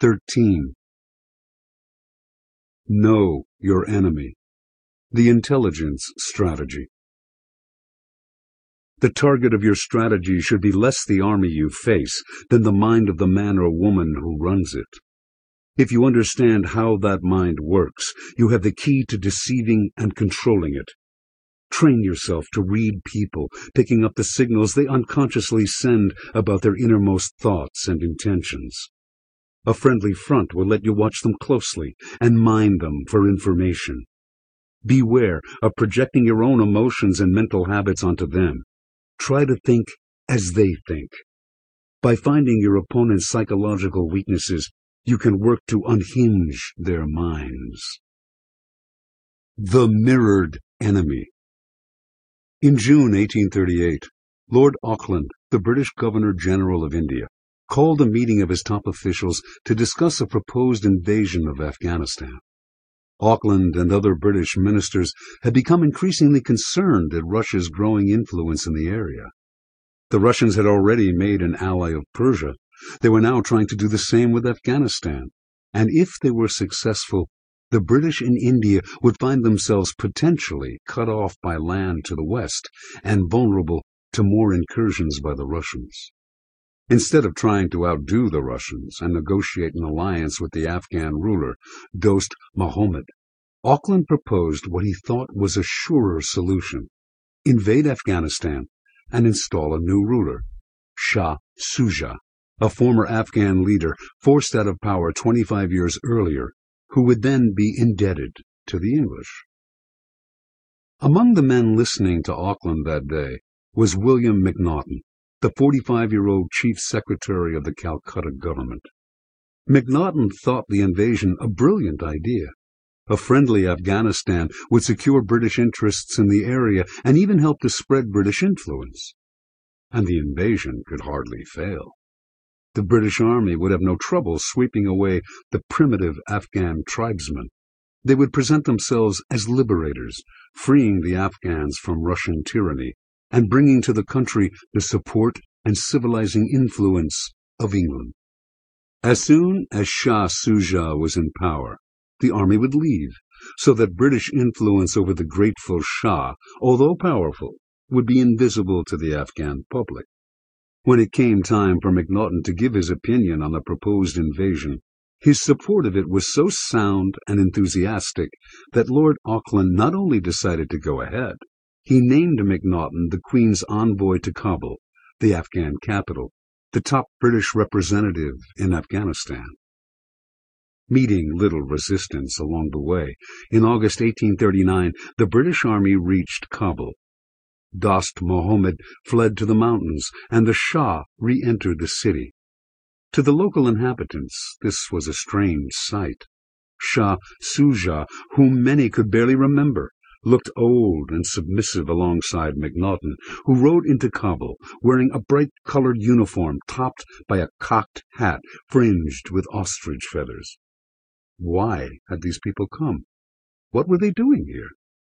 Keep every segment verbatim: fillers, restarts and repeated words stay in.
thirteen. Know your enemy. The intelligence strategy. The target of your strategy should be less the army you face than the mind of the man or woman who runs it. If you understand how that mind works, you have the key to deceiving and controlling it. Train yourself to read people, picking up the signals they unconsciously send about their innermost thoughts and intentions. A friendly front will let you watch them closely and mine them for information. Beware of projecting your own emotions and mental habits onto them. Try to think as they think. By finding your opponent's psychological weaknesses, you can work to unhinge their minds. The mirrored enemy. In June eighteen thirty-eight, Lord Auckland, the British Governor-General of India, called a meeting of his top officials to discuss a proposed invasion of Afghanistan. Auckland and other British ministers had become increasingly concerned at Russia's growing influence in the area. The Russians had already made an ally of Persia. They were now trying to do the same with Afghanistan, and if they were successful, the British in India would find themselves potentially cut off by land to the west and vulnerable to more incursions by the Russians. Instead of trying to outdo the Russians and negotiate an alliance with the Afghan ruler, Dost Muhammad, Auckland proposed what he thought was a surer solution: invade Afghanistan and install a new ruler, Shah Shuja, a former Afghan leader forced out of power twenty-five years earlier, who would then be indebted to the English. Among the men listening to Auckland that day was William McNaughton, the forty-five-year-old chief secretary of the Calcutta government. McNaughton thought the invasion a brilliant idea. A friendly Afghanistan would secure British interests in the area and even help to spread British influence. And the invasion could hardly fail. The British Army would have no trouble sweeping away the primitive Afghan tribesmen. They would present themselves as liberators, freeing the Afghans from Russian tyranny and bringing to the country the support and civilizing influence of England. As soon as Shah Shuja was in power, the army would leave, so that British influence over the grateful Shah, although powerful, would be invisible to the Afghan public. When it came time for McNaughton to give his opinion on the proposed invasion, his support of it was so sound and enthusiastic that Lord Auckland not only decided to go ahead, he named McNaughton the Queen's envoy to Kabul, the Afghan capital, the top British representative in Afghanistan. Meeting little resistance along the way, in August eighteen thirty-nine, the British Army reached Kabul. Dost Muhammad fled to the mountains, and the Shah re-entered the city. To the local inhabitants, this was a strange sight. Shah Shuja, whom many could barely remember, looked old and submissive alongside McNaughton, who rode into Kabul wearing a bright-colored uniform topped by a cocked hat fringed with ostrich feathers. Why had these people come? What were they doing here?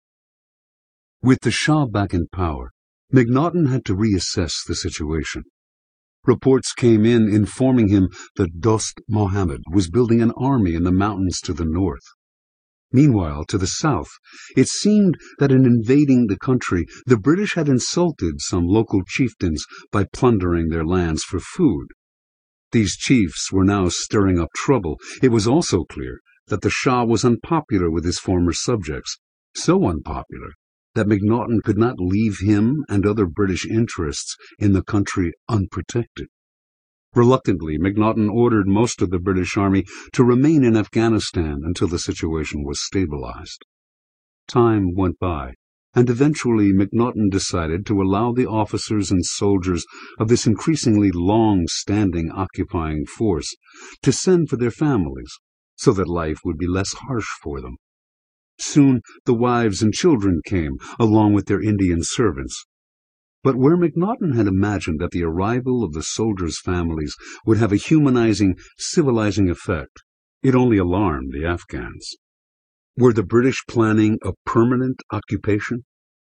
With the Shah back in power, McNaughton had to reassess the situation. Reports came in informing him that Dost Muhammad was building an army in the mountains to the north. Meanwhile, to the south, it seemed that in invading the country, the British had insulted some local chieftains by plundering their lands for food. These chiefs were now stirring up trouble. It was also clear that the Shah was unpopular with his former subjects, so unpopular that McNaughton could not leave him and other British interests in the country unprotected. Reluctantly, McNaughton ordered most of the British Army to remain in Afghanistan until the situation was stabilized. Time went by, and eventually McNaughton decided to allow the officers and soldiers of this increasingly long-standing occupying force to send for their families, so that life would be less harsh for them. Soon the wives and children came, along with their Indian servants. But where McNaughton had imagined that the arrival of the soldiers' families would have a humanizing, civilizing effect, it only alarmed the Afghans. Were the British planning a permanent occupation?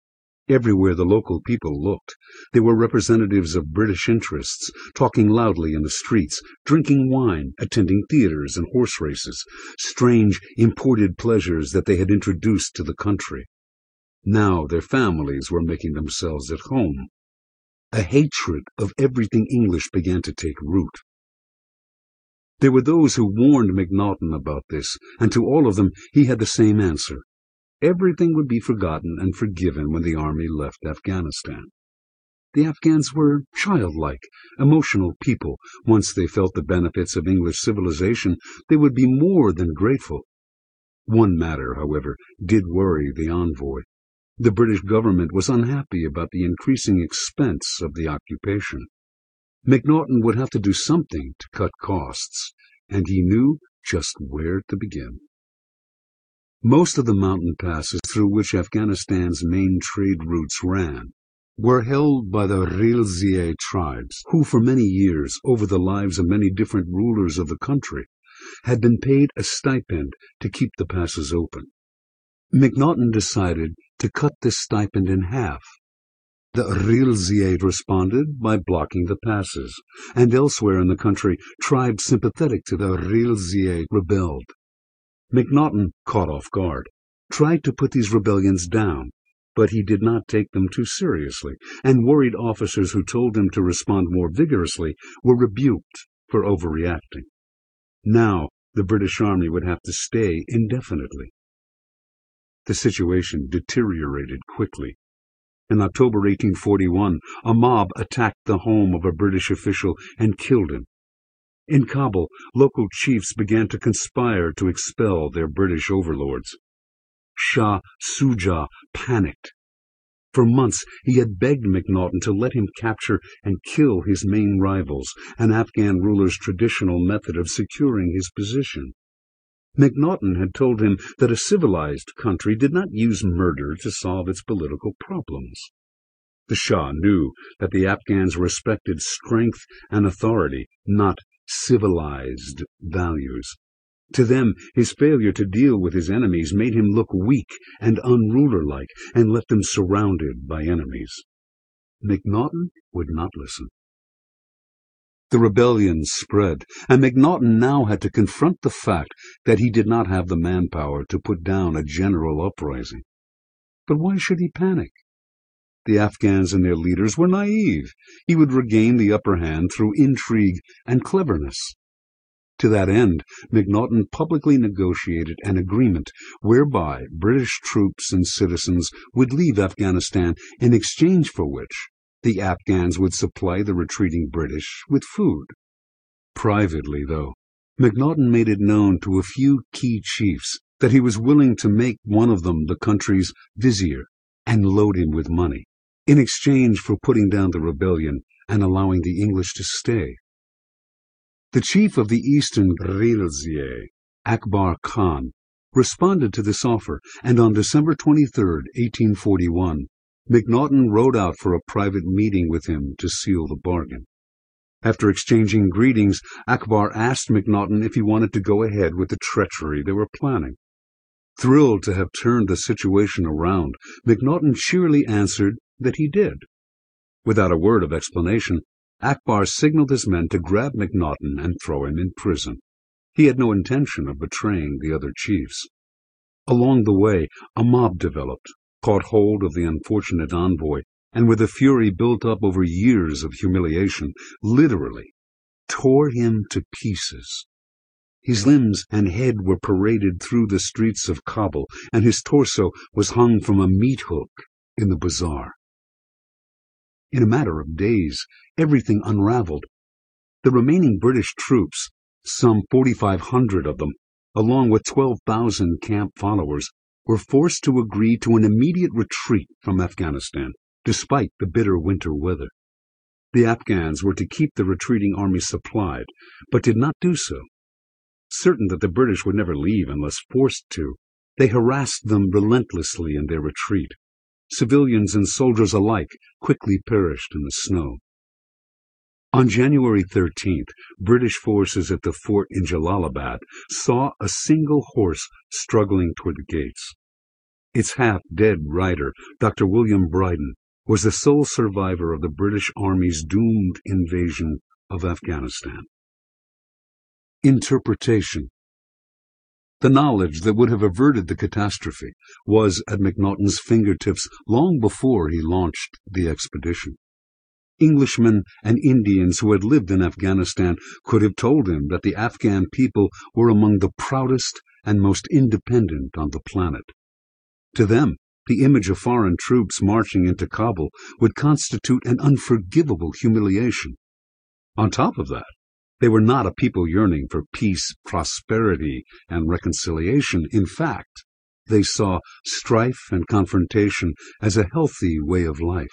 Everywhere the local people looked, there were representatives of British interests, talking loudly in the streets, drinking wine, attending theaters and horse races, strange imported pleasures that they had introduced to the country. Now their families were making themselves at home. A hatred of everything English began to take root. There were those who warned Macnaghten about this, and to all of them he had the same answer. Everything would be forgotten and forgiven when the army left Afghanistan. The Afghans were childlike, emotional people. Once they felt the benefits of English civilization, they would be more than grateful. One matter, however, did worry the envoy. The British government was unhappy about the increasing expense of the occupation. Macnaghten would have to do something to cut costs, and he knew just where to begin. Most of the mountain passes through which Afghanistan's main trade routes ran were held by the Rilziye tribes, who for many years, over the lives of many different rulers of the country, had been paid a stipend to keep the passes open. Macnaghten decided to cut this stipend in half. The Rilziye responded by blocking the passes, and elsewhere in the country, tribes sympathetic to the Rilziye rebelled. Macnaghten, caught off guard, tried to put these rebellions down, but he did not take them too seriously, and worried officers who told him to respond more vigorously were rebuked for overreacting. Now the British Army would have to stay indefinitely. The situation deteriorated quickly. In October eighteen forty-one, a mob attacked the home of a British official and killed him. In Kabul, local chiefs began to conspire to expel their British overlords. Shah Shuja panicked. For months he had begged Macnaghten to let him capture and kill his main rivals, an Afghan ruler's traditional method of securing his position. Macnaghten had told him that a civilized country did not use murder to solve its political problems. The Shah knew that the Afghans respected strength and authority, not civilized values. To them, his failure to deal with his enemies made him look weak and unruler-like, and left them surrounded by enemies. Macnaghten would not listen. The rebellion spread, and Macnaghten now had to confront the fact that he did not have the manpower to put down a general uprising. But why should he panic? The Afghans and their leaders were naive. He would regain the upper hand through intrigue and cleverness. To that end, Macnaghten publicly negotiated an agreement whereby British troops and citizens would leave Afghanistan, in exchange for which the Afghans would supply the retreating British with food. Privately, though, Macnaghten made it known to a few key chiefs that he was willing to make one of them the country's vizier and load him with money, in exchange for putting down the rebellion and allowing the English to stay. The chief of the eastern Rilziye, Akbar Khan, responded to this offer, and on December twenty-third, eighteen forty-one, Macnaghten rode out for a private meeting with him to seal the bargain. After exchanging greetings, Akbar asked Macnaghten if he wanted to go ahead with the treachery they were planning. Thrilled to have turned the situation around, Macnaghten cheerily answered that he did. Without a word of explanation, Akbar signaled his men to grab Macnaghten and throw him in prison. He had no intention of betraying the other chiefs. Along the way, a mob developed, caught hold of the unfortunate envoy, and with a fury built up over years of humiliation, literally tore him to pieces. His limbs and head were paraded through the streets of Kabul, and his torso was hung from a meat hook in the bazaar. In a matter of days, everything unraveled. The remaining British troops, some forty-five hundred of them, along with twelve thousand camp followers, were forced to agree to an immediate retreat from Afghanistan, despite the bitter winter weather. The Afghans were to keep the retreating army supplied, but did not do so. Certain that the British would never leave unless forced to, they harassed them relentlessly in their retreat. Civilians and soldiers alike quickly perished in the snow. On January thirteenth, British forces at the fort in Jalalabad saw a single horse struggling toward the gates. Its half-dead writer, Doctor William Brydon, was the sole survivor of the British Army's doomed invasion of Afghanistan. Interpretation. The knowledge that would have averted the catastrophe was at MacNaughton's fingertips long before he launched the expedition. Englishmen and Indians who had lived in Afghanistan could have told him that the Afghan people were among the proudest and most independent on the planet. To them, the image of foreign troops marching into Kabul would constitute an unforgivable humiliation. On top of that, they were not a people yearning for peace, prosperity, and reconciliation. In fact, they saw strife and confrontation as a healthy way of life.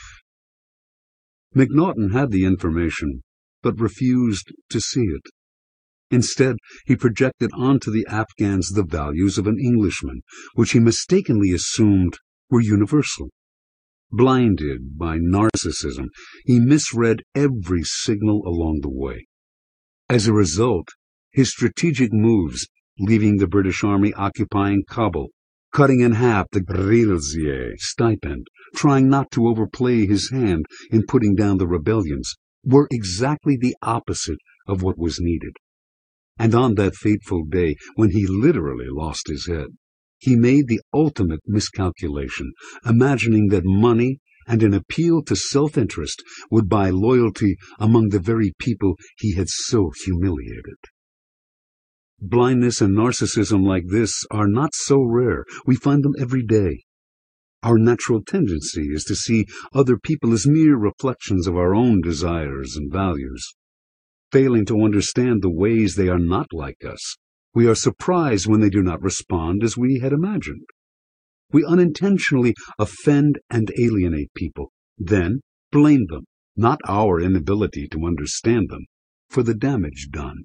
MacNaughton had the information, but refused to see it. Instead, he projected onto the Afghans the values of an Englishman, which he mistakenly assumed were universal. Blinded by narcissism, he misread every signal along the way. As a result, his strategic moves, leaving the British Army occupying Kabul, cutting in half the Grilzier stipend, trying not to overplay his hand in putting down the rebellions, were exactly the opposite of what was needed. And on that fateful day, when he literally lost his head, he made the ultimate miscalculation, imagining that money and an appeal to self-interest would buy loyalty among the very people he had so humiliated. Blindness and narcissism like this are not so rare. We find them every day. Our natural tendency is to see other people as mere reflections of our own desires and values. Failing to understand the ways they are not like us, we are surprised when they do not respond as we had imagined. We unintentionally offend and alienate people, then blame them, not our inability to understand them, for the damage done.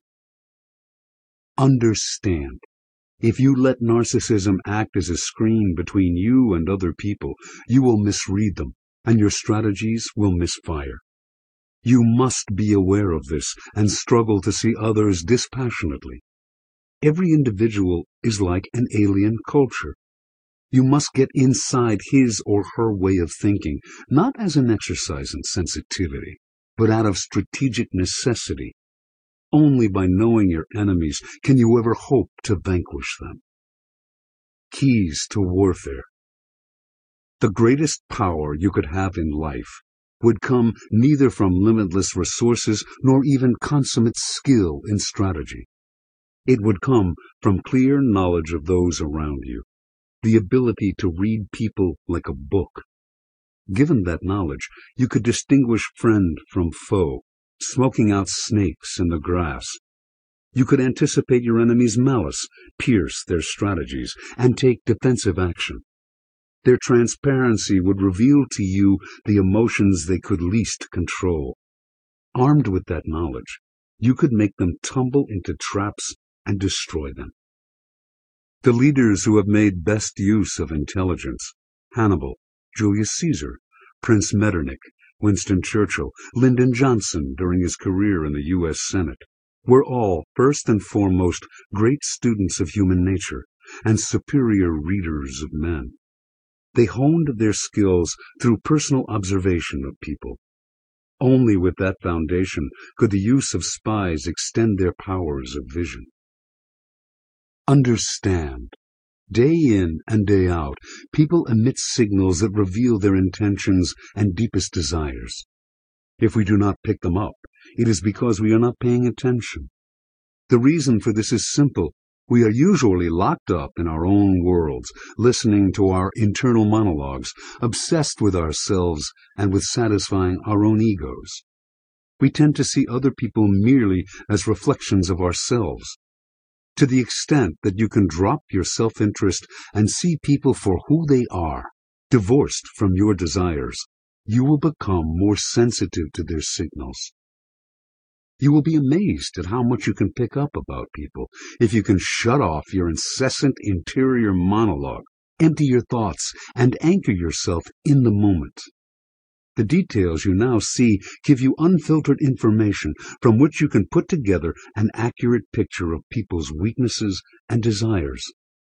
Understand. If you let narcissism act as a screen between you and other people, you will misread them, and your strategies will misfire. You must be aware of this and struggle to see others dispassionately. Every individual is like an alien culture. You must get inside his or her way of thinking, not as an exercise in sensitivity, but out of strategic necessity. Only by knowing your enemies can you ever hope to vanquish them. Keys to warfare. The greatest power you could have in life would come neither from limitless resources nor even consummate skill in strategy. It would come from clear knowledge of those around you, the ability to read people like a book. Given that knowledge, you could distinguish friend from foe, smoking out snakes in the grass. You could anticipate your enemy's malice, pierce their strategies, and take defensive action. Their transparency would reveal to you the emotions they could least control. Armed with that knowledge, you could make them tumble into traps and destroy them. The leaders who have made best use of intelligence, Hannibal, Julius Caesar, Prince Metternich, Winston Churchill, Lyndon Johnson during his career in the U S Senate, were all, first and foremost, great students of human nature and superior readers of men. They honed their skills through personal observation of people. Only with that foundation could the use of spies extend their powers of vision. Understand. Day in and day out, people emit signals that reveal their intentions and deepest desires. If we do not pick them up, it is because we are not paying attention. The reason for this is simple. We are usually locked up in our own worlds, listening to our internal monologues, obsessed with ourselves and with satisfying our own egos. We tend to see other people merely as reflections of ourselves. To the extent that you can drop your self-interest and see people for who they are, divorced from your desires, you will become more sensitive to their signals. You will be amazed at how much you can pick up about people if you can shut off your incessant interior monologue, empty your thoughts, and anchor yourself in the moment. The details you now see give you unfiltered information from which you can put together an accurate picture of people's weaknesses and desires.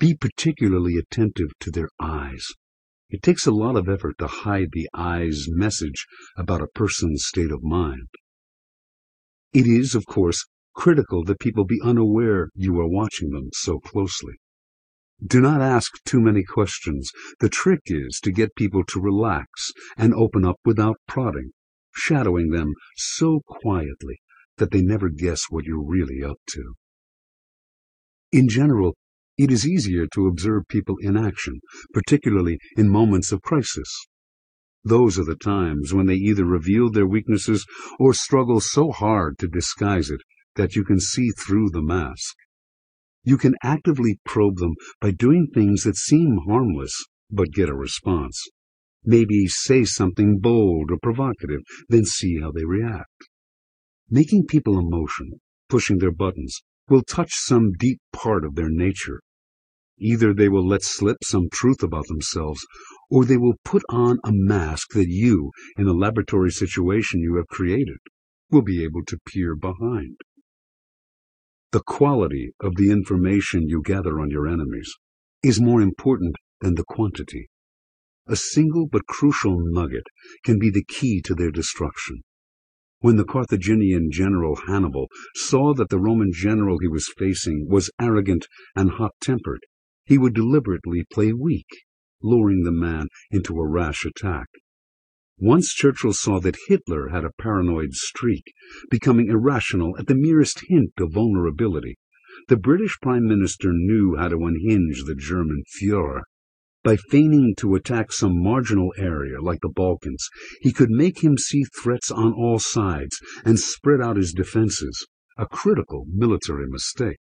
Be particularly attentive to their eyes. It takes a lot of effort to hide the eye's message about a person's state of mind. It is, of course, critical that people be unaware you are watching them so closely. Do not ask too many questions. The trick is to get people to relax and open up without prodding, shadowing them so quietly that they never guess what you're really up to. In general, it is easier to observe people in action, particularly in moments of crisis. Those are the times when they either reveal their weaknesses or struggle so hard to disguise it that you can see through the mask. You can actively probe them by doing things that seem harmless but get a response. Maybe say something bold or provocative, then see how they react. Making people emotional, pushing their buttons, will touch some deep part of their nature. Either they will let slip some truth about themselves, or they will put on a mask that you, in a laboratory situation you have created, will be able to peer behind. The quality of the information you gather on your enemies is more important than the quantity. A single but crucial nugget can be the key to their destruction. When the Carthaginian general Hannibal saw that the Roman general he was facing was arrogant and hot-tempered, he would deliberately play weak, luring the man into a rash attack. Once Churchill saw that Hitler had a paranoid streak, becoming irrational at the merest hint of vulnerability. The British Prime Minister knew how to unhinge the German Führer. By feigning to attack some marginal area like the Balkans, he could make him see threats on all sides and spread out his defenses, a critical military mistake.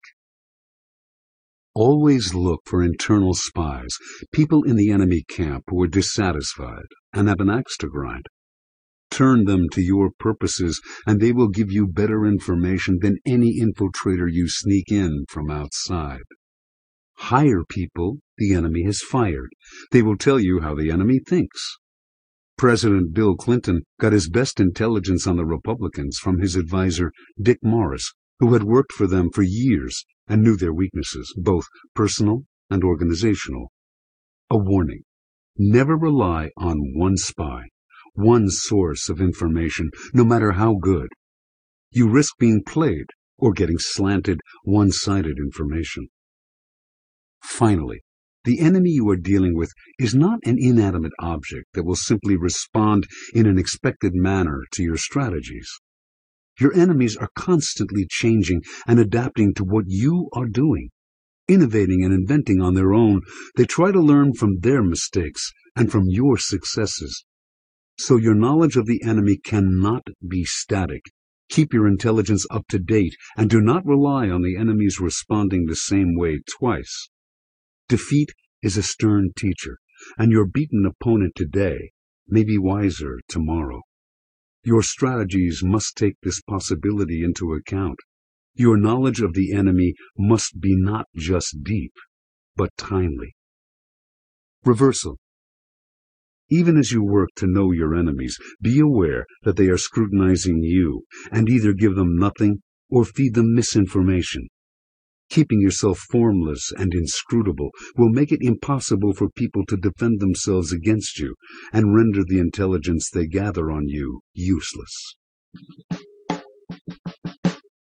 Always look for internal spies, people in the enemy camp who are dissatisfied and have an axe to grind. Turn them to your purposes, and they will give you better information than any infiltrator you sneak in from outside. Hire people the enemy has fired. They will tell you how the enemy thinks. President Bill Clinton got his best intelligence on the Republicans from his advisor Dick Morris, who had worked for them for years and knew their weaknesses, both personal and organizational. A warning: never rely on one spy, one source of information, no matter how good. You risk being played or getting slanted, one-sided information. Finally, the enemy you are dealing with is not an inanimate object that will simply respond in an expected manner to your strategies. Your enemies are constantly changing and adapting to what you are doing. Innovating and inventing on their own, they try to learn from their mistakes and from your successes. So your knowledge of the enemy cannot be static. Keep your intelligence up to date and do not rely on the enemy's responding the same way twice. Defeat is a stern teacher, and your beaten opponent today may be wiser tomorrow. Your strategies must take this possibility into account. Your knowledge of the enemy must be not just deep, but timely. Reversal. Even as you work to know your enemies, be aware that they are scrutinizing you, and either give them nothing or feed them misinformation. Keeping yourself formless and inscrutable will make it impossible for people to defend themselves against you and render the intelligence they gather on you useless.